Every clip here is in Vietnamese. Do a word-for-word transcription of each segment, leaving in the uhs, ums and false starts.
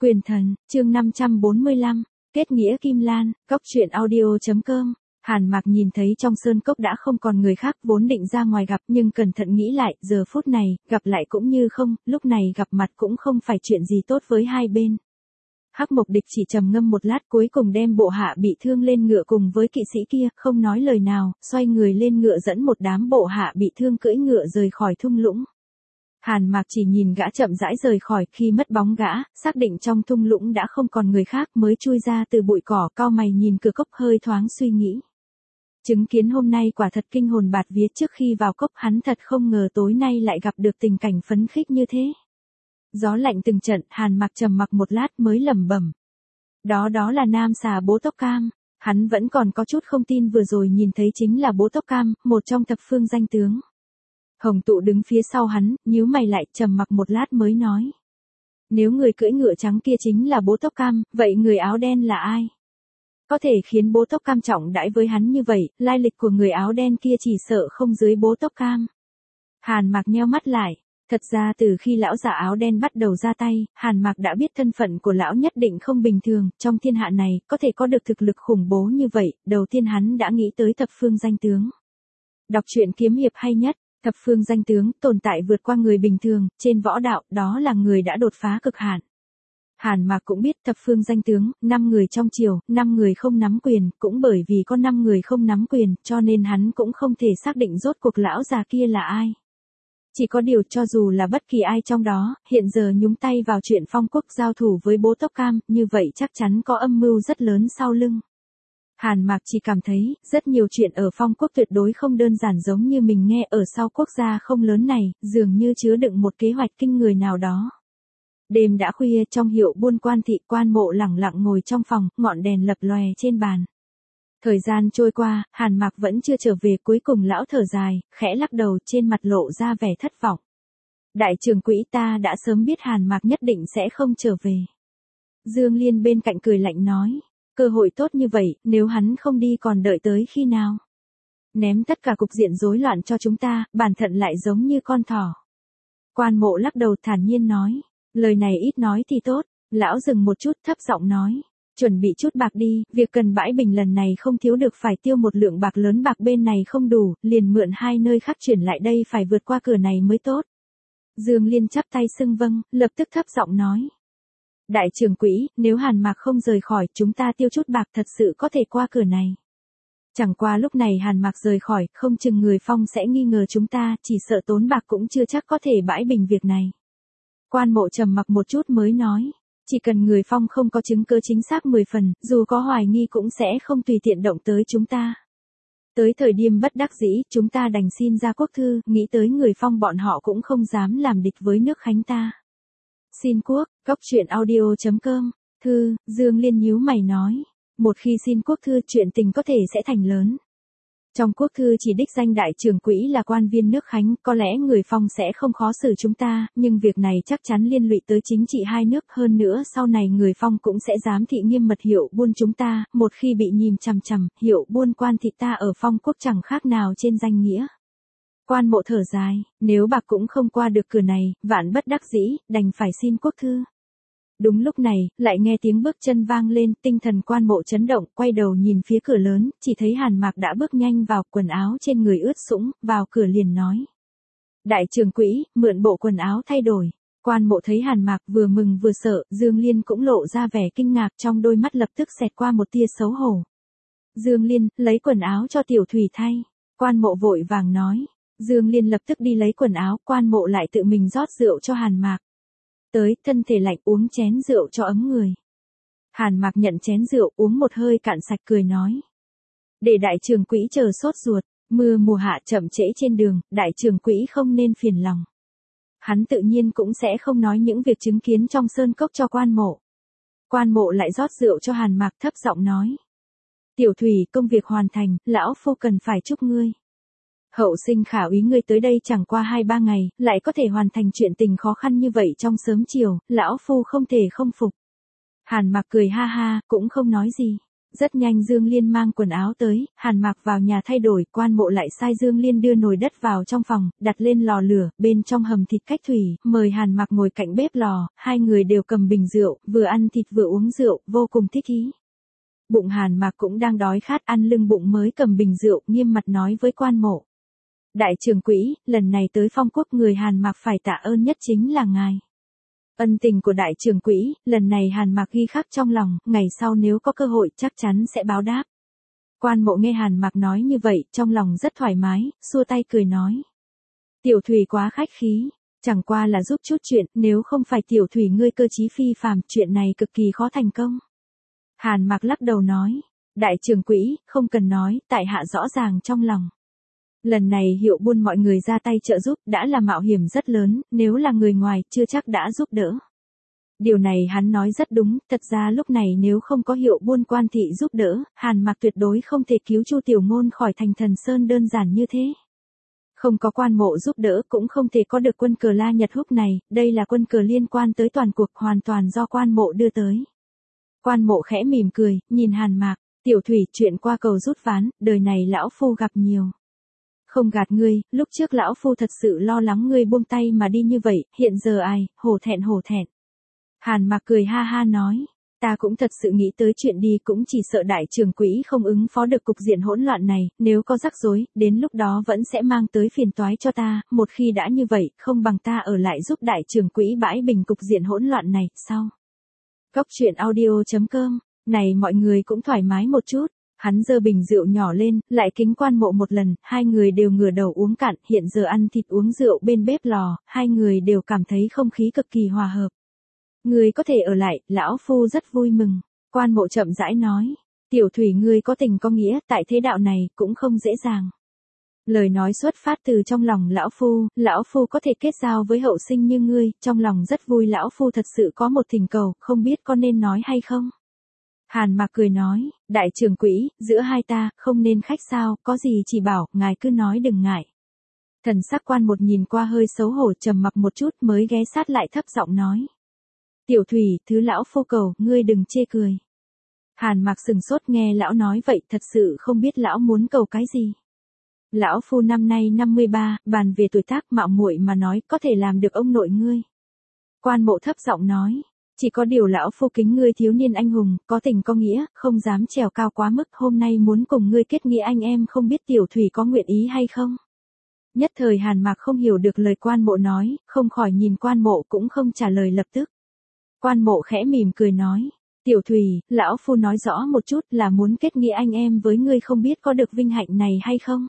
Quyền thần, chương năm trăm bốn mươi lăm, kết nghĩa Kim Lan, cốc truyện audio chấm com. Hàn Mạc nhìn thấy trong sơn cốc đã không còn người khác, vốn định ra ngoài gặp nhưng cẩn thận nghĩ lại, giờ phút này, gặp lại cũng như không, lúc này gặp mặt cũng không phải chuyện gì tốt với hai bên. Hắc Mộc Địch chỉ trầm ngâm một lát, cuối cùng đem bộ hạ bị thương lên ngựa cùng với kỵ sĩ kia, không nói lời nào, xoay người lên ngựa dẫn một đám bộ hạ bị thương cưỡi ngựa rời khỏi thung lũng. Hàn Mạc chỉ nhìn gã chậm rãi rời khỏi, khi mất bóng gã, xác định trong thung lũng đã không còn người khác mới chui ra từ bụi cỏ, cau mày nhìn cửa cốc hơi thoáng suy nghĩ. Chứng kiến hôm nay quả thật kinh hồn bạt vía, trước khi vào cốc hắn thật không ngờ tối nay lại gặp được tình cảnh phấn khích như thế. Gió lạnh từng trận, Hàn Mạc trầm mặc một lát mới lẩm bẩm. Đó đó là nam xà bố tóc cam, hắn vẫn còn có chút không tin vừa rồi nhìn thấy chính là bố tóc cam, một trong thập phương danh tướng. Hồng Tụ đứng phía sau hắn, nhíu mày lại, trầm mặc một lát mới nói. Nếu người cưỡi ngựa trắng kia chính là bố tóc cam, vậy người áo đen là ai? Có thể khiến bố tóc cam trọng đãi với hắn như vậy, lai lịch của người áo đen kia chỉ sợ không dưới bố tóc cam. Hàn Mạc nheo mắt lại, thật ra từ khi lão già áo đen bắt đầu ra tay, Hàn Mạc đã biết thân phận của lão nhất định không bình thường, trong thiên hạ này, có thể có được thực lực khủng bố như vậy, đầu tiên hắn đã nghĩ tới thập phương danh tướng. Đọc truyện kiếm hiệp hay nhất. Thập phương danh tướng, tồn tại vượt qua người bình thường, trên võ đạo, đó là người đã đột phá cực hạn. Hàn Mạc cũng biết thập phương danh tướng, năm người trong triều, năm người không nắm quyền, cũng bởi vì có năm người không nắm quyền, cho nên hắn cũng không thể xác định rốt cuộc lão già kia là ai. Chỉ có điều cho dù là bất kỳ ai trong đó, hiện giờ nhúng tay vào chuyện Phong Quốc giao thủ với bố tóc cam, như vậy chắc chắn có âm mưu rất lớn sau lưng. Hàn Mạc chỉ cảm thấy, rất nhiều chuyện ở Phong Quốc tuyệt đối không đơn giản giống như mình nghe ở sau quốc gia không lớn này, dường như chứa đựng một kế hoạch kinh người nào đó. Đêm đã khuya, trong hiệu buôn Quan thị, Quan Mộ lẳng lặng ngồi trong phòng, ngọn đèn lập lòe trên bàn. Thời gian trôi qua, Hàn Mạc vẫn chưa trở về, cuối cùng lão thở dài, khẽ lắc đầu, trên mặt lộ ra vẻ thất vọng. Đại trưởng quỹ, ta đã sớm biết Hàn Mạc nhất định sẽ không trở về. Dương Liên bên cạnh cười lạnh nói. Cơ hội tốt như vậy, nếu hắn không đi còn đợi tới khi nào? Ném tất cả cục diện rối loạn cho chúng ta, bản thân lại giống như con thỏ. Quan Mộ lắc đầu thản nhiên nói. Lời này ít nói thì tốt. Lão dừng một chút, thấp giọng nói. Chuẩn bị chút bạc đi, việc cần bãi bình lần này không thiếu được, phải tiêu một lượng bạc lớn, bạc bên này không đủ, liền mượn hai nơi khác chuyển lại đây, phải vượt qua cửa này mới tốt. Dương Liên chắp tay xưng vâng, lập tức thấp giọng nói. Đại trưởng quỹ, nếu Hàn Mạc không rời khỏi, chúng ta tiêu chút bạc thật sự có thể qua cửa này. Chẳng qua lúc này Hàn Mạc rời khỏi, không chừng người Phong sẽ nghi ngờ chúng ta, chỉ sợ tốn bạc cũng chưa chắc có thể bãi bình việc này. Quan Mộ trầm mặc một chút mới nói, chỉ cần người Phong không có chứng cứ chính xác mười phần, dù có hoài nghi cũng sẽ không tùy tiện động tới chúng ta. Tới thời điểm bất đắc dĩ, chúng ta đành xin ra quốc thư, nghĩ tới người Phong bọn họ cũng không dám làm địch với nước Khánh ta. Xin quốc, cốc truyện audio chấm com, thư, Dương Liên nhíu mày nói, một khi xin quốc thư chuyện tình có thể sẽ thành lớn. Trong quốc thư chỉ đích danh đại trưởng quỹ là quan viên nước Khánh, có lẽ người Phong sẽ không khó xử chúng ta, nhưng việc này chắc chắn liên lụy tới chính trị hai nước, hơn nữa sau này người Phong cũng sẽ giám thị nghiêm mật hiệu buôn chúng ta, một khi bị nhìn chằm chằm, hiệu buôn Quan thị ta ở Phong Quốc chẳng khác nào trên danh nghĩa. Quan Mộ thở dài, nếu bạc cũng không qua được cửa này, vạn bất đắc dĩ, đành phải xin quốc thư. Đúng lúc này, lại nghe tiếng bước chân vang lên, tinh thần Quan Mộ chấn động, quay đầu nhìn phía cửa lớn, chỉ thấy Hàn Mạc đã bước nhanh vào, quần áo trên người ướt sũng, vào cửa liền nói. Đại trưởng quỹ, mượn bộ quần áo thay đổi. Quan Mộ thấy Hàn Mạc vừa mừng vừa sợ, Dương Liên cũng lộ ra vẻ kinh ngạc, trong đôi mắt lập tức xẹt qua một tia xấu hổ. Dương Liên, lấy quần áo cho tiểu thủy thay. Quan Mộ vội vàng nói. Dương Liên lập tức đi lấy quần áo, Quan Mộ lại tự mình rót rượu cho Hàn Mạc. Tới, thân thể lạnh, uống chén rượu cho ấm người. Hàn Mạc nhận chén rượu, uống một hơi cạn sạch, cười nói. Để đại trưởng quỹ chờ sốt ruột, mưa mùa hạ chậm trễ trên đường, đại trưởng quỹ không nên phiền lòng. Hắn tự nhiên cũng sẽ không nói những việc chứng kiến trong sơn cốc cho Quan Mộ. Quan Mộ lại rót rượu cho Hàn Mạc, thấp giọng nói. Tiểu thủy, công việc hoàn thành, lão phu cần phải chúc ngươi. Hậu sinh khả úy, ngươi tới đây chẳng qua hai ba ngày, lại có thể hoàn thành chuyện tình khó khăn như vậy trong sớm chiều, lão phu không thể không phục. Hàn Mạc cười ha ha, cũng không nói gì. Rất nhanh Dương Liên mang quần áo tới, Hàn Mạc vào nhà thay đổi, Quan Mộ lại sai Dương Liên đưa nồi đất vào trong phòng, đặt lên lò lửa, bên trong hầm thịt cách thủy, mời Hàn Mạc ngồi cạnh bếp lò, hai người đều cầm bình rượu, vừa ăn thịt vừa uống rượu, vô cùng thích ý. Bụng Hàn Mạc cũng đang đói khát, ăn lưng bụng mới cầm bình rượu, nghiêm mặt nói với Quan Mộ. Đại trưởng quỹ, lần này tới Phong Quốc người Hàn Mạc phải tạ ơn nhất chính là ngài. Ân tình của đại trưởng quỹ, lần này Hàn Mạc ghi khắc trong lòng, ngày sau nếu có cơ hội chắc chắn sẽ báo đáp. Quan Mộ nghe Hàn Mạc nói như vậy, trong lòng rất thoải mái, xua tay cười nói. Tiểu Thủy quá khách khí, chẳng qua là giúp chút chuyện, nếu không phải Tiểu Thủy ngươi cơ trí phi phàm, chuyện này cực kỳ khó thành công. Hàn Mạc lắc đầu nói, đại trưởng quỹ, không cần nói, tại hạ rõ ràng trong lòng. Lần này Hiệu Buôn mọi người ra tay trợ giúp đã là mạo hiểm rất lớn, nếu là người ngoài chưa chắc đã giúp đỡ. Điều này hắn nói rất đúng, thật ra lúc này nếu không có Hiệu Buôn quan thị giúp đỡ, Hàn Mạc tuyệt đối không thể cứu Chu Tiểu Ngôn khỏi thành Thần Sơn đơn giản như thế. Không có Quan Mộ giúp đỡ cũng không thể có được quân cờ La Nhật Húc này, đây là quân cờ liên quan tới toàn cuộc hoàn toàn do Quan Mộ đưa tới. Quan Mộ khẽ mỉm cười, nhìn Hàn Mạc, Tiểu Thủy chuyện qua cầu rút ván, đời này lão phu gặp nhiều. Không gạt ngươi, lúc trước lão phu thật sự lo lắng ngươi buông tay mà đi như vậy, hiện giờ ai, hổ thẹn hổ thẹn. Hàn Mạc cười ha ha nói, ta cũng thật sự nghĩ tới chuyện đi cũng chỉ sợ đại trưởng quỹ không ứng phó được cục diện hỗn loạn này, nếu có rắc rối, đến lúc đó vẫn sẽ mang tới phiền toái cho ta, một khi đã như vậy, không bằng ta ở lại giúp đại trưởng quỹ bãi bình cục diện hỗn loạn này, sau. Góc truyện audio chấm com, này mọi người cũng thoải mái một chút. Hắn giơ bình rượu nhỏ lên, lại kính Quan Mộ một lần, hai người đều ngửa đầu uống cạn, hiện giờ ăn thịt uống rượu bên bếp lò, hai người đều cảm thấy không khí cực kỳ hòa hợp. Ngươi có thể ở lại, lão phu rất vui mừng. Quan Mộ chậm rãi nói, Tiểu Thủy ngươi có tình có nghĩa, tại thế đạo này cũng không dễ dàng. Lời nói xuất phát từ trong lòng lão phu, lão phu có thể kết giao với hậu sinh như ngươi, trong lòng rất vui lão phu thật sự có một thỉnh cầu, không biết có nên nói hay không. Hàn Mạc cười nói, đại trưởng quỹ, giữa hai ta, không nên khách sao, có gì chỉ bảo, ngài cứ nói đừng ngại. Thần sắc Quan Một nhìn qua hơi xấu hổ trầm mặc một chút mới ghé sát lại thấp giọng nói. Tiểu Thủy, thứ lão phu cầu, ngươi đừng chê cười. Hàn Mạc sừng sốt nghe lão nói vậy thật sự không biết lão muốn cầu cái gì. Lão phu năm nay năm mươi ba, bàn về tuổi tác mạo muội mà nói có thể làm được ông nội ngươi. Quan Mộ thấp giọng nói. Chỉ có điều lão phu kính ngươi thiếu niên anh hùng, có tình có nghĩa, không dám trèo cao quá mức, hôm nay muốn cùng ngươi kết nghĩa anh em không biết Tiểu Thủy có nguyện ý hay không. Nhất thời Hàn Mạc không hiểu được lời Quan Mộ nói, không khỏi nhìn Quan Mộ cũng không trả lời lập tức. Quan Mộ khẽ mỉm cười nói, Tiểu Thủy, lão phu nói rõ một chút là muốn kết nghĩa anh em với ngươi không biết có được vinh hạnh này hay không.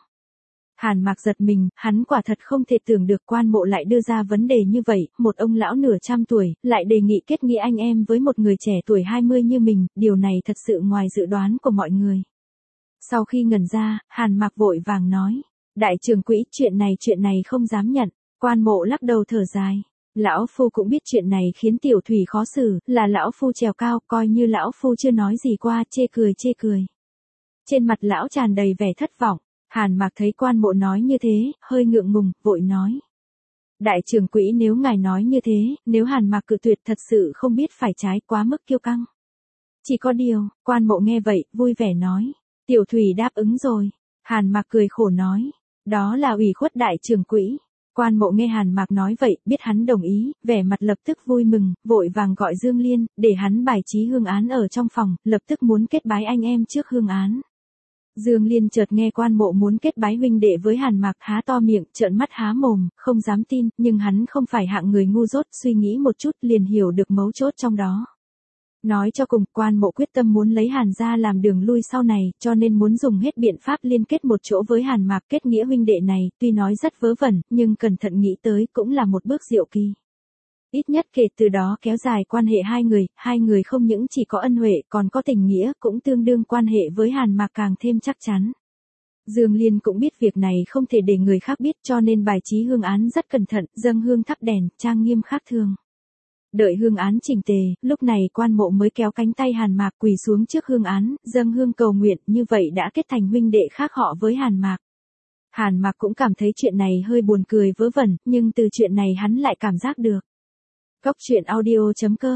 Hàn Mạc giật mình, hắn quả thật không thể tưởng được Quan Mộ lại đưa ra vấn đề như vậy, một ông lão nửa trăm tuổi, lại đề nghị kết nghĩa anh em với một người trẻ tuổi hai mươi như mình, điều này thật sự ngoài dự đoán của mọi người. Sau khi ngẩn ra, Hàn Mạc vội vàng nói, đại trưởng quỹ, chuyện này chuyện này không dám nhận. Quan Mộ lắc đầu thở dài, lão phu cũng biết chuyện này khiến Tiểu Thủy khó xử, là lão phu trèo cao, coi như lão phu chưa nói gì qua, chê cười chê cười. Trên mặt lão tràn đầy vẻ thất vọng. Hàn Mạc thấy Quan Mộ nói như thế, hơi ngượng ngùng, vội nói. Đại trưởng quỹ nếu ngài nói như thế, nếu Hàn Mạc cự tuyệt thật sự không biết phải trái quá mức kiêu căng. Chỉ có điều, Quan Mộ nghe vậy, vui vẻ nói. Tiểu Thủy đáp ứng rồi. Hàn Mạc cười khổ nói. Đó là ủy khuất đại trưởng quỹ. Quan Mộ nghe Hàn Mạc nói vậy, biết hắn đồng ý, vẻ mặt lập tức vui mừng, vội vàng gọi Dương Liên, để hắn bài trí hương án ở trong phòng, lập tức muốn kết bái anh em trước hương án. Dương Liên chợt nghe Quan Mộ muốn kết bái huynh đệ với Hàn Mạc, há to miệng, trợn mắt há mồm, không dám tin, nhưng hắn không phải hạng người ngu dốt, suy nghĩ một chút liền hiểu được mấu chốt trong đó. Nói cho cùng, Quan Mộ quyết tâm muốn lấy Hàn gia làm đường lui sau này, cho nên muốn dùng hết biện pháp liên kết một chỗ với Hàn Mạc, kết nghĩa huynh đệ này, tuy nói rất vớ vẩn, nhưng cẩn thận nghĩ tới cũng là một bước diệu kỳ. Ít nhất kể từ đó kéo dài quan hệ hai người, hai người không những chỉ có ân huệ còn có tình nghĩa, cũng tương đương quan hệ với Hàn Mạc càng thêm chắc chắn. Dương Liên cũng biết việc này không thể để người khác biết, cho nên bài trí hương án rất cẩn thận, dâng hương thắp đèn, trang nghiêm khác thường. Đợi hương án chỉnh tề, lúc này Quan Mộ mới kéo cánh tay Hàn Mạc quỳ xuống trước hương án, dâng hương cầu nguyện, như vậy đã kết thành huynh đệ khác họ với Hàn Mạc. Hàn Mạc cũng cảm thấy chuyện này hơi buồn cười vớ vẩn, nhưng từ chuyện này hắn lại cảm giác được. Góc truyện audio chấm com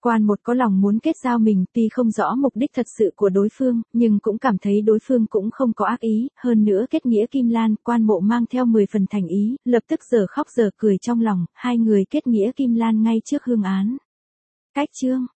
Quan một có lòng muốn kết giao mình, tuy không rõ mục đích thật sự của đối phương, nhưng cũng cảm thấy đối phương cũng không có ác ý, hơn nữa kết nghĩa Kim Lan, Quan Mộ mang theo mười phần thành ý, lập tức giờ khóc giờ cười trong lòng, hai người kết nghĩa Kim Lan ngay trước hương án. Cách chương